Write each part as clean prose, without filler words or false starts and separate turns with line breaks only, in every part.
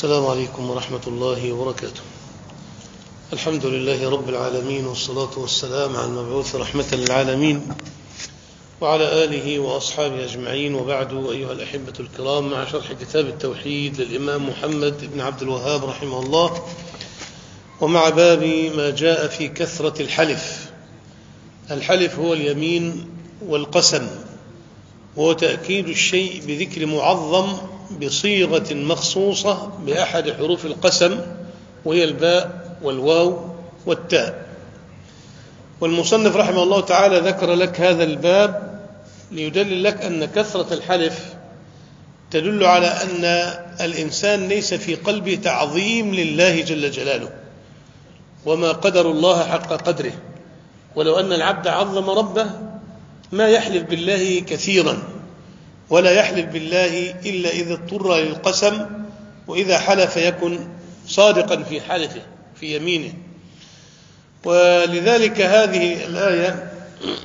السلام عليكم ورحمة الله وبركاته. الحمد لله رب العالمين، والصلاة والسلام على المبعوث رحمة للعالمين وعلى آله وأصحابه أجمعين، وبعد. أيها الأحبة الكرام، مع شرح كتاب التوحيد للإمام محمد بن عبد الوهاب رحمه الله، ومع باب ما جاء في كثرة الحلف. الحلف هو اليمين والقسم، وهو تأكيد الشيء بذكر معظم بصيغة مخصوصة بأحد حروف القسم، وهي الباء والواو والتاء. والمصنف رحمه الله تعالى ذكر لك هذا الباب ليدلل لك أن كثرة الحلف تدل على أن الإنسان ليس في قلبه تعظيم لله جل جلاله، وما قدر الله حق قدره. ولو أن العبد عظم ربه ما يحلف بالله كثيرا، ولا يحلف بالله إلا إذا اضطر للقسم، وإذا حلف يكن صادقا في حلفه في يمينه. ولذلك هذه الآية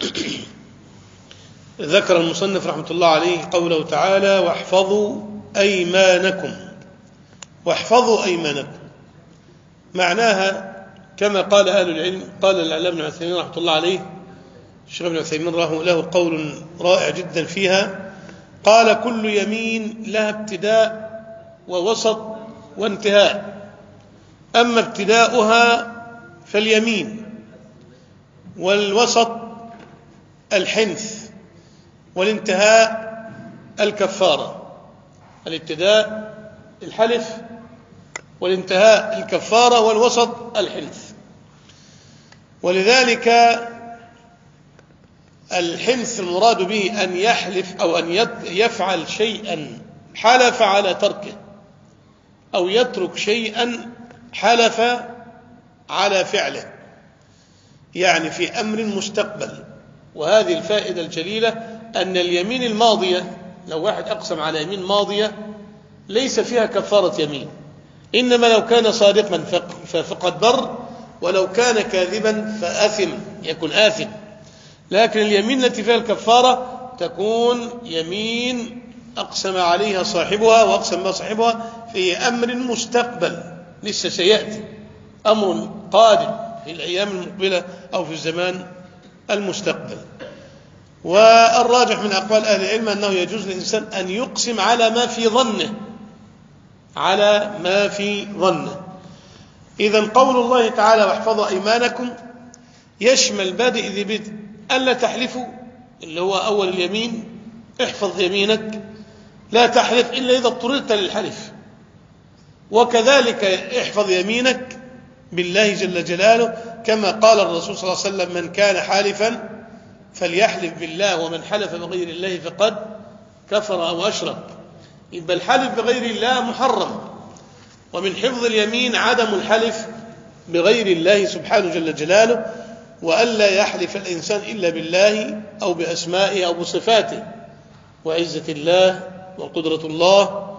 ذكر المصنف رحمة الله عليه قوله تعالى: واحفظوا أيمانكم. واحفظوا أيمانكم معناها كما قال أهل العلم، قال العلامة ابن عثيمين رحمة الله عليه، الشيخ ابن عثيمين له قول رائع جدا فيها، قال: كل يمين لها ابتداء ووسط وانتهاء، أما ابتداؤها فاليمين، والوسط الحنث، والانتهاء الكفارة. الابتداء الحلف، والانتهاء الكفارة، والوسط الحنث. ولذلك الحنث المراد به أن يحلف أو أن يفعل شيئا حلف على تركه، أو يترك شيئا حلف على فعله، يعني في أمر مستقبل. وهذه الفائدة الجليلة، أن اليمين الماضية، لو واحد أقسم على يمين ماضية ليس فيها كفارة يمين، إنما لو كان صادقا فقد بر، ولو كان كاذبا فأثم، يكون آثم. لكن اليمين التي فيها الكفارة تكون يمين أقسم عليها صاحبها وأقسم بها صاحبها في أمر مستقبل لسه سيأتي، أمر قادم في الأيام المقبلة أو في الزمان المستقبل. والراجح من أقوال أهل العلم أنه يجوز للإنسان أن يقسم على ما في ظنه، على ما في ظنه. إذن قول الله تعالى: واحفظوا أيمانكم يشمل بادئ ذي بدء، ألا تحلفوا، اللي هو أول اليمين، احفظ يمينك، لا تحلف إلا إذا اضطررت للحلف. وكذلك احفظ يمينك بالله جل جلاله، كما قال الرسول صلى الله عليه وسلم: من كان حالفا فليحلف بالله، ومن حلف بغير الله فقد كفر أو أشرك. يبقى الحلف بغير الله محرم، ومن حفظ اليمين عدم الحلف بغير الله سبحانه جل جلاله، وألا يحلف الإنسان إلا بالله أو بأسمائه أو بصفاته، وعزة الله وقدرة الله،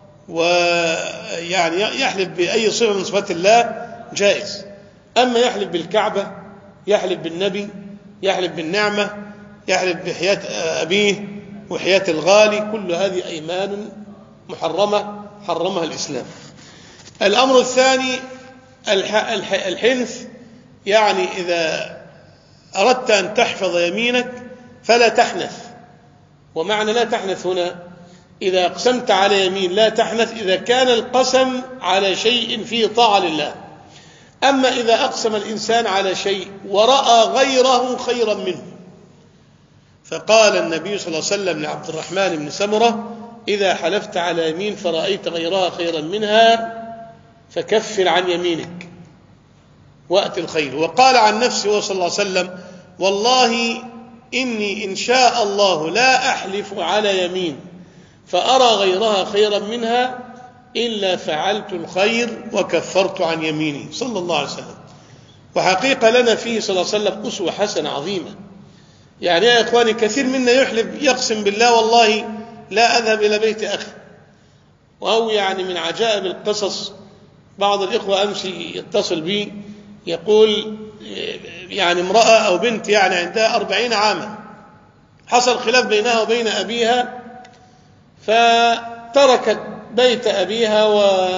ويعني يحلف بأي صفة من صفات الله جائز. أما يحلف بالكعبة، يحلف بالنبي، يحلف بالنعمة، يحلف بحياة أبيه وحياة الغالي، كل هذه أيمان محرمة حرمها الإسلام. الأمر الثاني الحنث، يعني إذا أردت أن تحفظ يمينك فلا تحنث. ومعنى لا تحنث هنا، إذا أقسمت على يمين لا تحنث إذا كان القسم على شيء فيه طاعة لله. أما إذا أقسم الإنسان على شيء ورأى غيره خيرا منه، فقال النبي صلى الله عليه وسلم لعبد الرحمن بن سمرة: إذا حلفت على يمين فرأيت غيرها خيرا منها فكفر عن يمينك وأت الخير. وقال عن نفسه صلى الله عليه وسلم: والله إني إن شاء الله لا أحلف على يمين فأرى غيرها خيرا منها إلا فعلت الخير وكفرت عن يميني، صلى الله عليه وسلم. وحقيقة لنا فيه صلى الله عليه وسلم أسوة حسنة عظيمة. يعني يا إخواني، كثير منا يحلف يقسم بالله: والله لا أذهب إلى بيت أخي. وهو يعني من عجائب القصص، بعض الإخوة أمشي يتصل بي يقول يعني امرأة أو بنت يعني عندها 40 عاما، حصل خلاف بينها وبين أبيها، فتركت بيت أبيها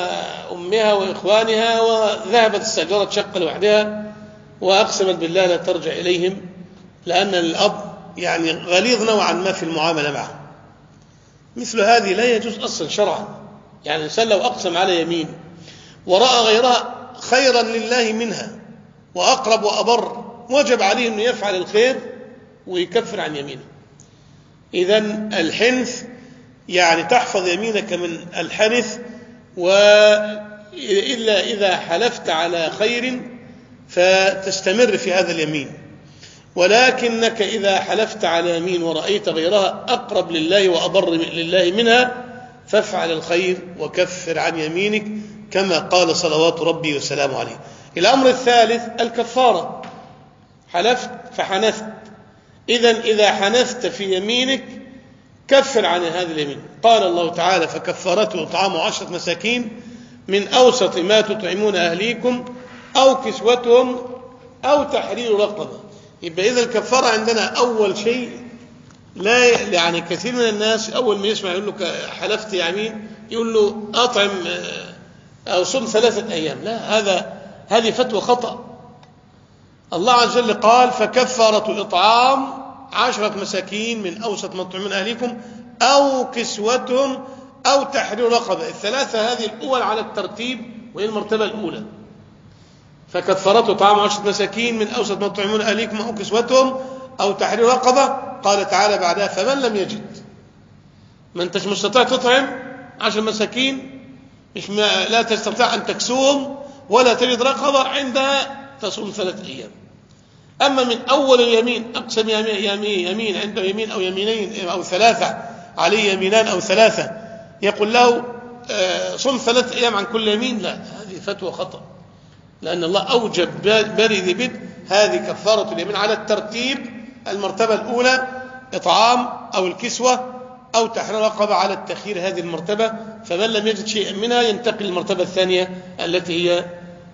أمها وإخوانها، وذهبت استأجرت شقة لوحدها وأقسمت بالله لا ترجع إليهم، لأن الأب يعني غليظ نوعا ما في المعاملة معه. مثل هذه لا يجوز أصلا شرعا. يعني الإنسان لو أقسم على يمين ورأى غيرها خيرا لله منها وأقرب وأبر، وجب عليه أن يفعل الخير ويكفر عن يمينه. إذن الحنث يعني تحفظ يمينك من الحنث، وإلا إذا حلفت على خير فتستمر في هذا اليمين، ولكنك إذا حلفت على يمين ورأيت غيرها أقرب لله وأبر لله منها فافعل الخير وكفر عن يمينك، كما قال صلوات ربي وسلامه عليه. الأمر الثالث الكفارة. حلفت فحنثت، إذا حنثت في يمينك كفر عن هذه اليمين. قال الله تعالى: فكفارته إطعام 10 مساكين من أوسط ما تطعمون أهليكم أو كسوتهم أو تحرير رقبة. يبقى إذا الكفارة عندنا أول شيء، لا يعني كثير من الناس أول ما يسمع يقول له حلفت يمين يقول له أطعم أو صم 3 أيام. لا، هذه فتوى خطأ. الله عز وجل قال: فكفارة إطعام 10 مساكين من أوسط ما تطعمون أهليكم أو كسوتهم أو تحرير رقبة. الثلاثة هذه الأول على الترتيب وهي المرتبة الأولى. فكفارة إطعام 10 مساكين من أوسط ما تطعمون أهليكم أو كسوتهم أو تحرير رقبة. قال تعالى بعدها: فمن لم يجد، ما أنتش مستطيع تطعم 10 مساكين، لا تستطيع أن تكسوهم ولا تجد رقبة، عندها تصوم 3 أيام. أما من أول اليمين أقسم يمين عنده يمين أو يمينين أو 3، عليه يمينان أو 3، يقول له صم 3 أيام عن كل يمين. لا، هذه فتوى خطأ، لأن الله أوجب بري ذي بدء هذه كفارة اليمين على الترتيب. المرتبة الأولى إطعام أو الكسوة أو تحرير رقبة، على التخيير هذه المرتبة. فمن لم يجد شيئا منها ينتقل للمرتبة الثانية التي هي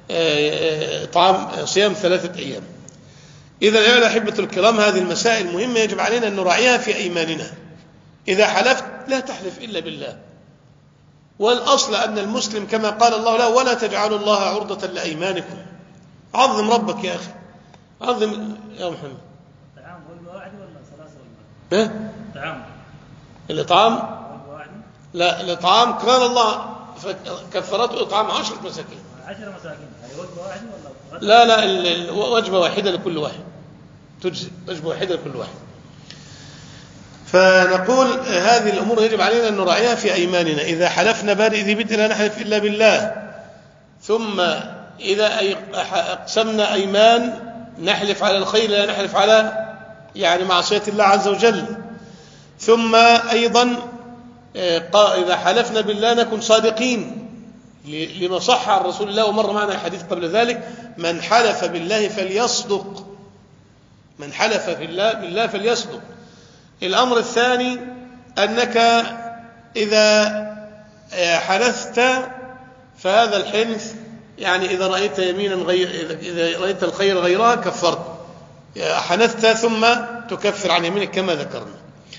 إطعام صيام 3 أيام. إذا يا الأحبة الكرام، هذه المسائل مهمة يجب علينا أن نراعيها في أيماننا. إذا حلفت لا تحلف إلا بالله، والأصل أن المسلم كما قال الله له: ولا تجعلوا الله عرضة لأيمانكم. عظم ربك يا أخي، عظم يا محمد.
طعام وجبة واحدة ولا 3 وجبات؟ طعام
الإطعام
وجبة واحدة؟
لا، الإطعام قال الله كفارته إطعام 10 مساكين.
10 مساكين هي وجبة واحدة ولا؟
لا، وجبة واحدة لكل واحد، تجزي وجبة واحدة لكل واحد. فنقول هذه الأمور يجب علينا أن نراعيها في أيماننا. إذا حلفنا بارئ ذي بدء لا نحلف إلا بالله. ثم إذا أقسمنا أيمان نحلف على الخير لا نحلف على يعني معصية الله عز وجل. ثم أيضا إذا حلفنا بالله نكون صادقين، لما صح عن رسول الله ومر معنا الحديث قبل ذلك: من حلف بالله فليصدق، من حلف بالله فليصدق. الأمر الثاني أنك إذا حنثت فهذا الحنث يعني إذا رأيت يمينا إذا رأيت الخير غيرها كفرت، حنثت ثم تكفر عن يمينك كما ذكرنا.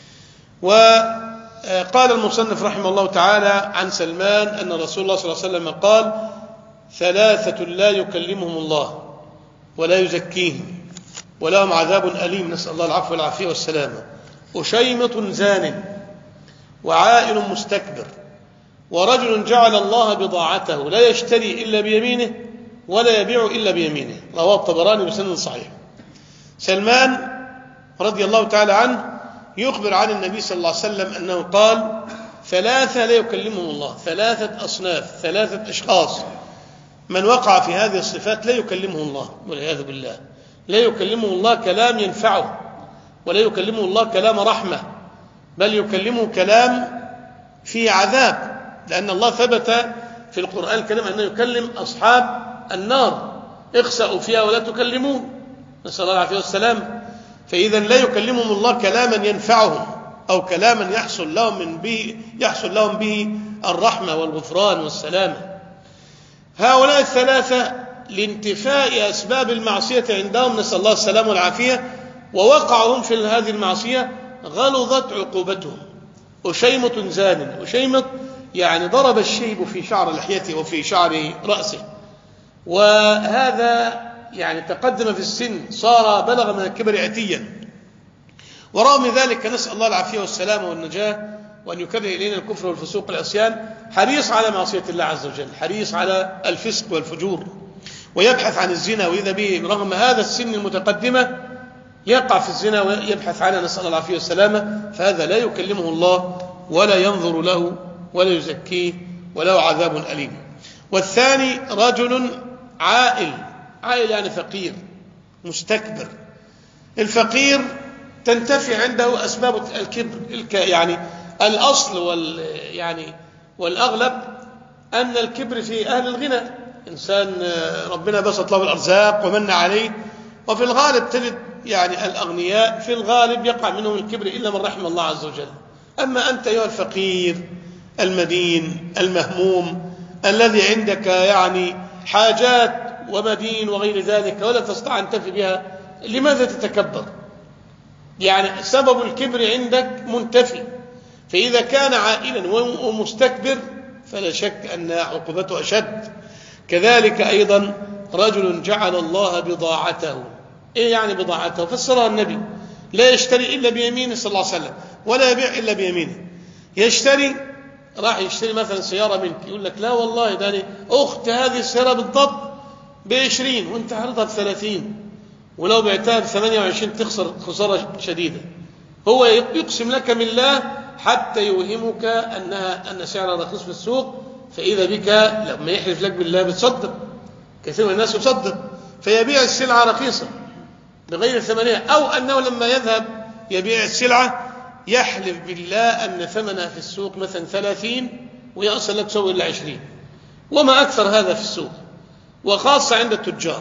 وقال المصنف رحمه الله تعالى عن سلمان أن رسول الله صلى الله عليه وسلم قال: 3 لا يكلمهم الله ولا يزكيهم ولهم عذاب أليم، نسأل الله العفو والعافية والسلامة: وشيمة زان، وعائل مستكبر، ورجل جعل الله بضاعته لا يشتري إلا بيمينه ولا يبيع إلا بيمينه. رواه الطبراني بسند صحيح. سلمان رضي الله تعالى عنه يخبر عن النبي صلى الله عليه وسلم أنه قال: 3 لا يكلمهم الله، 3 أصناف، 3 أشخاص من وقع في هذه الصفات لا يكلمه الله والعياذ بالله. لا يكلمه الله كلام ينفعه، ولا يكلمه الله كلام رحمة، بل يكلمه كلام فيه عذاب، لأن الله ثبت في القرآن الكريم أنه يكلم أصحاب النار: اخسأوا فيها ولا تكلمون، نسأل الله العافية والسلام. فإذا لا يكلمهم الله كلاما ينفعهم أو كلاما يحصل لهم به الرحمة والغفران والسلامة. هؤلاء 3 لانتفاء أسباب المعصية عندهم، نسأل الله السلامة والعافية، ووقعهم في هذه المعصية غلظت عقوبتهم. وشيمة زان، وشيمة يعني ضرب الشيب في شعر لحيته وفي شعر رأسه، وهذا يعني تقدم في السن، صار بلغ من الكبر عتيا. ورغم ذلك نسأل الله العافية والسلامة والنجاة، وأن يكره إلينا الكفر والفسوق والعصيان، حريص على معصية الله عز وجل، حريص على الفسق والفجور، ويبحث عن الزنا، وإذا به رغم هذا السن المتقدمة يقع في الزنا ويبحث عنها، نسأل الله العافية والسلامة. فهذا لا يكلمه الله ولا ينظر له ولا يزكيه وله عذاب أليم. والثاني رجل عائل يعني فقير مستكبر. الفقير تنتفي عنده أسباب الكبر، يعني الأصل والأغلب أن الكبر في أهل الغنى. إنسان ربنا بسط له الأرزاق ومن عليه، وفي الغالب تجد يعني الأغنياء في الغالب يقع منهم الكبر إلا من رحم الله عز وجل. أما أنت أيها الفقير المدين المهموم الذي عندك يعني حاجات ومدين وغير ذلك ولا تستطيع أن تفي بها، لماذا تتكبر؟ يعني سبب الكبر عندك منتفي. فإذا كان عائلا ومستكبر فلا شك أن عقوبته أشد. كذلك أيضا رجل جعل الله بضاعته. إيه يعني بضاعته؟ فسرها النبي: لا يشتري إلا بيمينه صلى الله عليه وسلم، ولا يبيع إلا بيمينه. يشتري، راح يشتري مثلا سيارة منك، يقول لك: لا والله ده أخت هذه السيارة بالضبط ب20 وانت عرضها ب30، ولو بعتها ب28 تخسر خسارة شديدة. هو يقسم لك من الله حتى يوهمك أن سعرها رخيص في السوق، فإذا بك لما يحلف لك بالله بتصدق. كثير من الناس يصدق فيبيع السلعة رخيصة بغير ثمنها، أو أنه لما يذهب يبيع السلعة يحلف بالله أن ثمنها في السوق مثلا 30 ويأصل لك سوي إلا 20، وما أكثر هذا في السوق، وخاصة عند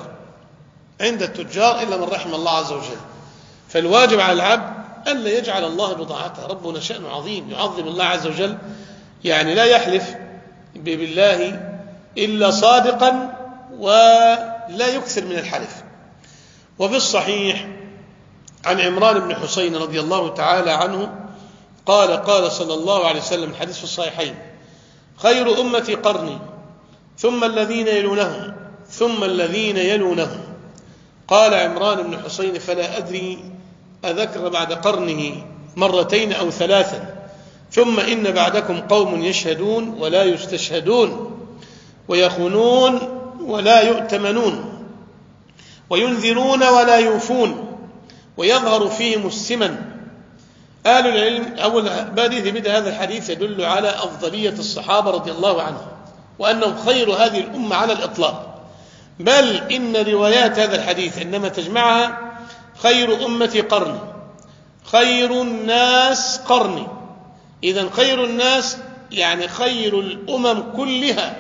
التجار إلا من رحم الله عز وجل. فالواجب على العبد ألا يجعل الله بضاعته. ربنا شأنه عظيم، يعظم الله عز وجل، يعني لا يحلف بالله إلا صادقا ولا يكثر من الحلف. وفي الصحيح عن عمران بن حسين رضي الله تعالى عنه قال صلى الله عليه وسلم، الحديث في الصحيحين: خير أمتي قرني ثم الذين يلونهم ثم الذين يلونهم. قال عمران بن حسين: فلا أدري أذكر بعد قرنه مرتين أو ثلاثا، ثم إن بعدكم قوم يشهدون ولا يستشهدون، ويخونون ولا يؤتمنون، وينذرون ولا يوفون، ويظهر فيهم السمن. أهل العلم أول بدأ هذا الحديث يدل على أفضلية الصحابة رضي الله عنهم، وأنهم خير هذه الأمة على الإطلاق. بل إن روايات هذا الحديث إنما تجمعها: خير أمتي قرني، خير الناس قرني. إذن خير الناس يعني خير الأمم كلها،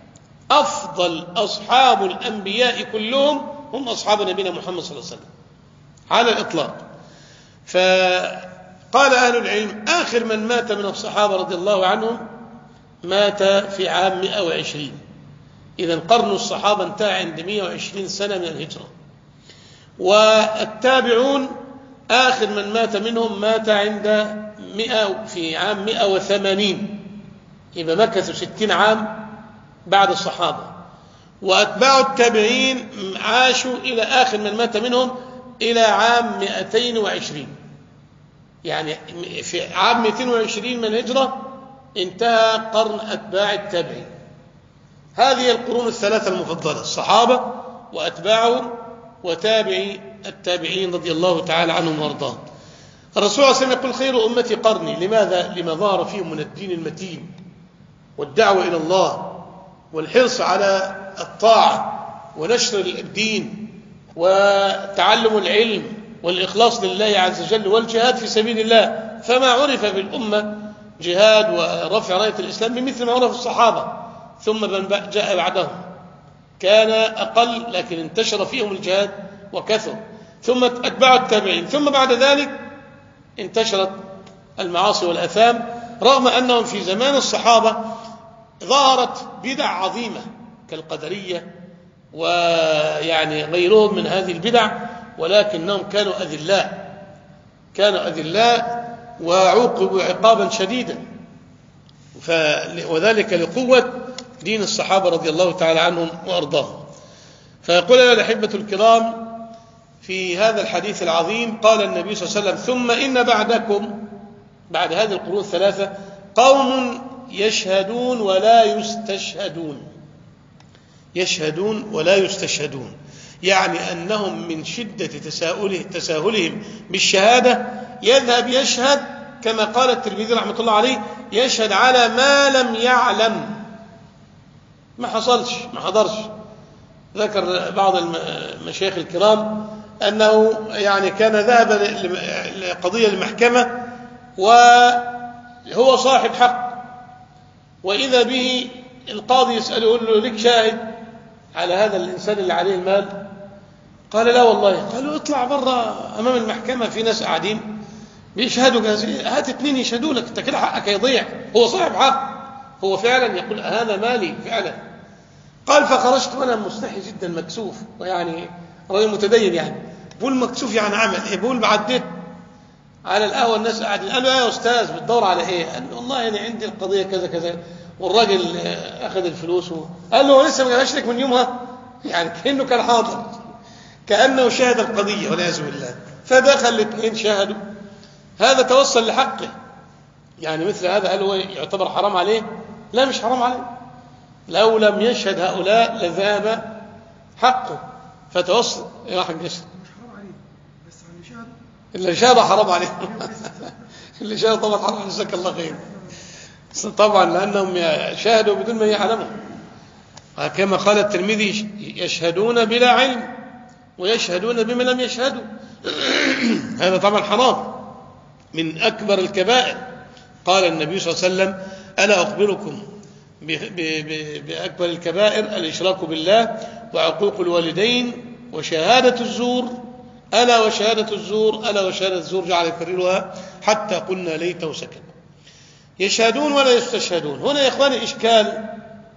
أفضل أصحاب الأنبياء كلهم هم أصحاب نبينا محمد صلى الله عليه وسلم على الإطلاق. فقال أهل العلم: آخر من مات من الصحابة رضي الله عنهم مات في عام 120. إذن قرن الصحابة انتهى عند 120 سنة من الهجرة. والتابعون آخر من مات منهم مات عند 100 في عام 180، يبقى مكثوا 60 عام بعد الصحابة. وأتباع التابعين عاشوا إلى آخر من مات منهم إلى عام 220، يعني في عام 220 من الهجرة انتهى قرن أتباع التابعين. هذه القرون الثلاثة المفضلة: الصحابة وأتباعهم وتابعي التابعين رضي الله تعالى عنهم وارضاهم. الرسول صلى الله عليه وسلم يقول: خير أمتي قرني. لماذا؟ لما ظهر فيهم من الدين المتين والدعوة إلى الله والحرص على الطاعة ونشر الدين وتعلم العلم والإخلاص لله عز وجل والجهاد في سبيل الله. فما عرف بالأمة جهاد ورفع راية الإسلام بمثل ما عرف الصحابة، ثم من جاء بعدهم كان أقل لكن انتشر فيهم الجهاد وكثر، ثم أتباع التابعين، ثم بعد ذلك انتشرت المعاصي والأثام، رغم أنهم في زمان الصحابة ظهرت بدع عظيمة كالقدرية ويعني غيرهم من هذه البدع، ولكنهم كانوا أذلاء وعوقبوا عقابا شديدا. وذلك لقوة دين الصحابة رضي الله تعالى عنهم وأرضاهم. فيقول أيها الأحبة الكرام في هذا الحديث العظيم، قال النبي صلى الله عليه وسلم: ثم إن بعدكم، بعد هذه القرون الثلاثة، قوم يشهدون ولا يستشهدون. يشهدون ولا يستشهدون، يعني أنهم من شدة تساهلهم بالشهادة يذهب يشهد كما قال الترمذي رحمة الله عليه: يشهد على ما لم يعلم، ما حصلش، ما حضرش. ذكر بعض المشايخ الكرام أنه يعني كان ذهب لقضية المحكمة وهو صاحب حق، وإذا به القاضي يسأله يقول له: لك شاهد على هذا الإنسان اللي عليه المال؟ قال: لا والله. قالوا: اطلع برا أمام المحكمة، في ناس قاعدين بيشهدوا جاهزين، هات 2 يشهدوا لك، انت كده حقك هيضيع. هو صاحب حق، هو فعلا يقول هذا مالي فعلا. قال: فخرجت وانا مستحي جدا مكسوف، ويعني راجل متدين يعني، بقول مكسوف يعني عمل ايه؟ بقول بعديت على القهوه الناس قاعدين، قالوا: يا استاذ بتدور على ايه؟ قال: والله انا عندي القضيه كذا كذا. والراجل اخذ الفلوس قال له: هو لسه ما جابش لك من يومها؟ يعني كانه كان حاضر، كانه شاهد القضيه والعياذ بالله. فدخل 2 شاهدوا، هذا توصل لحقه. يعني مثل هذا هل هو يعتبر حرام عليه؟ لا، مش حرام عليه. لو لم يشهد هؤلاء لذهب حقه. فتوصل يا حاج يشهد،
مش حرام عليه، بس اللي شهد،
اللي شهد حرام عليه. اللي شهد طبعا حرام عليه، جزاك الله خير. طبعا لأنهم شاهدوا بدون ما يعلموا، كما قال الترمذي: يشهدون بلا علم ويشهدون بما لم يشهدوا. هذا طبعا حرام من أكبر الكبائر. قال النبي صلى الله عليه وسلم: ألا أخبركم بأكبر الكبائر؟ الإشراك بالله وعقوق الوالدين وشهادة الزور. ألا وشهادة الزور، ألا وشهادة الزور، جعل يكررها حتى قلنا ليته سكت. يشهدون ولا يستشهدون. هنا يا إخواني إشكال.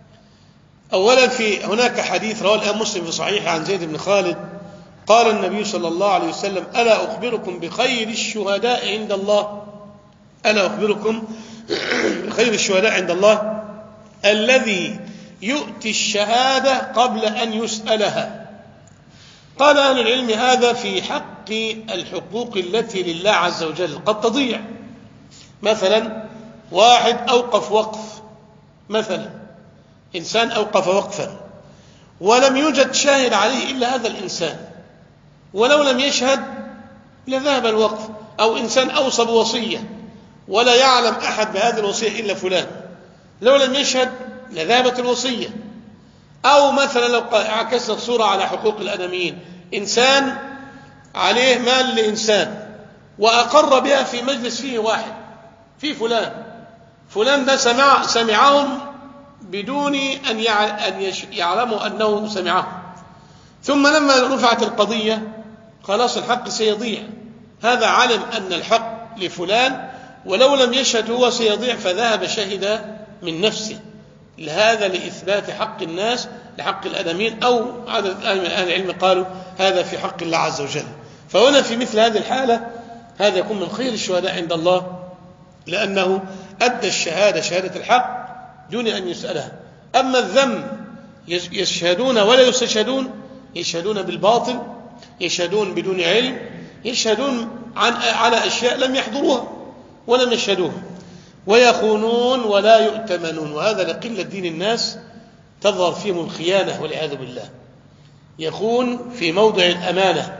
أولا هناك حديث رواه الإمام مسلم في صحيحه عن زيد بن خالد، قال النبي صلى الله عليه وسلم: ألا أخبركم بخير الشهداء عند الله؟ ألا أخبركم بخير الشهداء عند الله الذي يؤتي الشهادة قبل أن يسألها. قال أهل العلم: هذا في حق الحقوق التي لله عز وجل قد تضيع. مثلا واحد أوقف وقف، مثلا إنسان أوقف وقفا ولم يوجد شاهد عليه إلا هذا الإنسان، ولو لم يشهد لذهب الوقف. أو إنسان أوصى بوصية ولا يعلم أحد بهذه الوصية إلا فلان، لو لم يشهد لذهبت الوصية. أو مثلا لو عكسنا الصورة على حقوق الآدميين، إنسان عليه مال لإنسان وأقر بها في مجلس فيه واحد، في فلان ده سمعهم بدون أن يعلموا أنه سمعهم، ثم لما رفعت القضية خلاص الحق سيضيع. هذا علم أن الحق لفلان ولو لم يشهد هو سيضيع، فذهب شهد من نفسه. لهذا لإثبات حق الناس لحق الآدمين، أو عدد أهل العلم قالوا هذا في حق الله عز وجل. فهنا في مثل هذه الحالة هذا يكون من خير الشهداء عند الله، لأنه أدى الشهادة شهادة الحق دون أن يسألها. أما الذم يشهدون ولا يستشهدون، يشهدون بالباطل، يشهدون بدون علم، يشهدون على أشياء لم يحضروها ولم يشهدوها، ويخونون ولا يؤتمنون. وهذا لقلة دين الناس تظهر فيهم الخيانة والعياذ بالله. يخون في موضع الأمانة،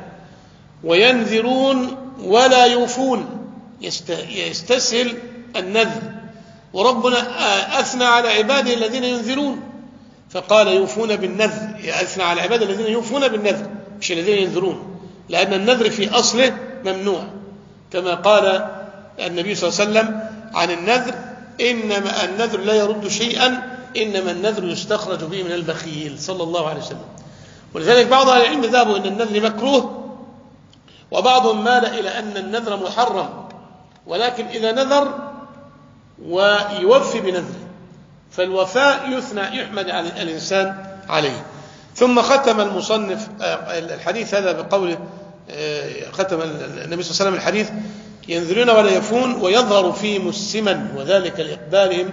وينذرون ولا يوفون، يستسهل النذر. وربنا أثنى على عباده الذين ينذرون فقال يوفون بالنذر، أثنى على عباده الذين يوفون بالنذر مش الذين ينذرون، لأن النذر في أصله ممنوع، كما قال النبي صلى الله عليه وسلم عن النذر: إنما النذر لا يرد شيئا، إنما النذر يستخرج به من البخيل، صلى الله عليه وسلم. ولذلك بعض أهل العلم ذهبوا أن النذر مكروه، وبعضهم مال إلى أن النذر محرم، ولكن إذا نذر ويوفي بنذره فالوفاء يحمد على الإنسان عليه. ثم ختم المصنف الحديث هذا بقوله، ختم النبي صلى الله عليه وسلم الحديث: ينذرون ولا يفون ويظهر فيهم السمن، وذلك لإقبالهم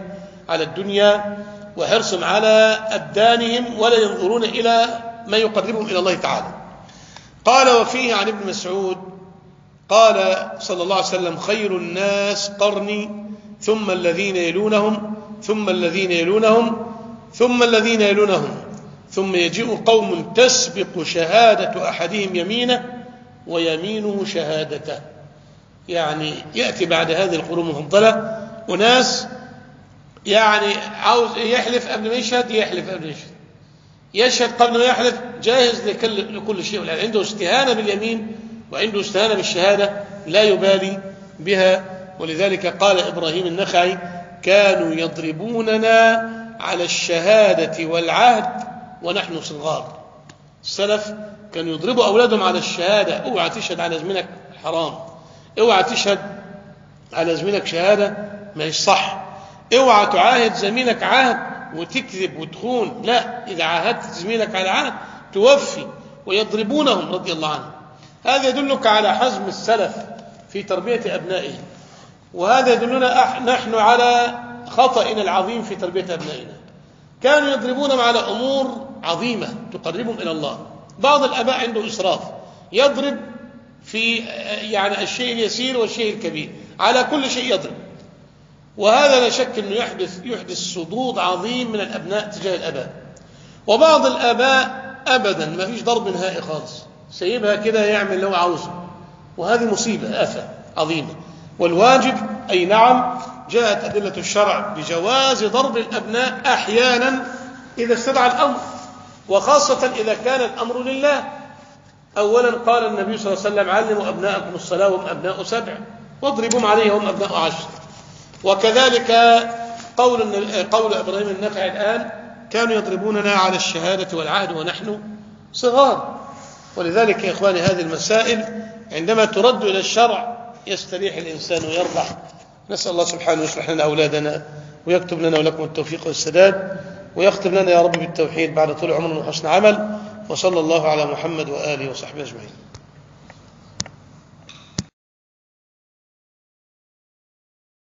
على الدنيا وحرصهم على أبدانهم ولا ينظرون إلى ما يقربهم إلى الله تعالى. قال وفيه عن ابن مسعود قال صلى الله عليه وسلم خير الناس قرني ثم الذين يلونهم ثم الذين يلونهم ثم الذين يلونهم ثم يجيء قوم تسبق شهادة أحدهم يمينه ويمينه شهادته. يعني يأتي بعد هذه القرون المفضلة وناس يعني عاوز يحلف قبل ما يشهد، يحلف قبل ما يشهد، يشهد قبل ما يحلف، جاهز لكل شيء، عنده استهانة باليمين وعنده استهانة بالشهادة لا يبالي بها. ولذلك قال إبراهيم النخعي كانوا يضربوننا على الشهادة والعهد ونحن صغار. السلف كانوا يضربوا أولادهم على الشهادة، اوعى تشهد على زميلك حرام، اوعى تشهد على زميلك شهادة ما هيش صح، اوعى تعاهد زميلك عهد وتكذب وتخون، لا، إذا عاهدت زميلك على عهد توفي. ويضربونهم رضي الله عنهم. هذا يدلك على حزم السلف في تربية أبنائهم، وهذا يدلنا نحن على خطأنا العظيم في تربية أبنائنا. كانوا يضربونهم على أمور عظيمة تقربهم إلى الله. بعض الآباء عنده إسراف، يضرب في يعني الشيء اليسير والشيء الكبير، على كل شيء يضرب، وهذا لا شك أنه يحدث صدود عظيم من الأبناء تجاه الآباء. وبعض الآباء أبدا ما فيش ضرب نهائي خالص، سيبها كده يعمل اللي هو عاوزه، وهذه مصيبة آفة عظيمة. والواجب أي نعم جاءت أدلة الشرع بجواز ضرب الأبناء أحيانا إذا استدعى الأمر، وخاصة إذا كان الأمر لله. أولا قال النبي صلى الله عليه وسلم علموا أبناءكم الصلاة وهم أبناء 7 واضربهم عليها وهم أبناء 10. وكذلك قول إبراهيم النخعي الآن كانوا يضربوننا على الشهادة والعهد ونحن صغار. ولذلك يا إخواني هذه المسائل عندما ترد إلى الشرع يستريح الإنسان ويرضى. نسأل الله سبحانه يصلح لنا أولادنا ويكتب لنا ولكم التوفيق والسداد، ويختم لنا يا رب بالتوحيد بعد طول عمر وحسن عمل. وصلى الله على محمد وآله وصحبه أجمعين.